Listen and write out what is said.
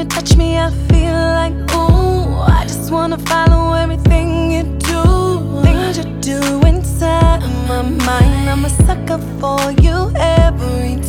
you touch me, I feel like, ooh, I just wanna follow everything you do. Things you do inside of my mind, I'm a sucker for you every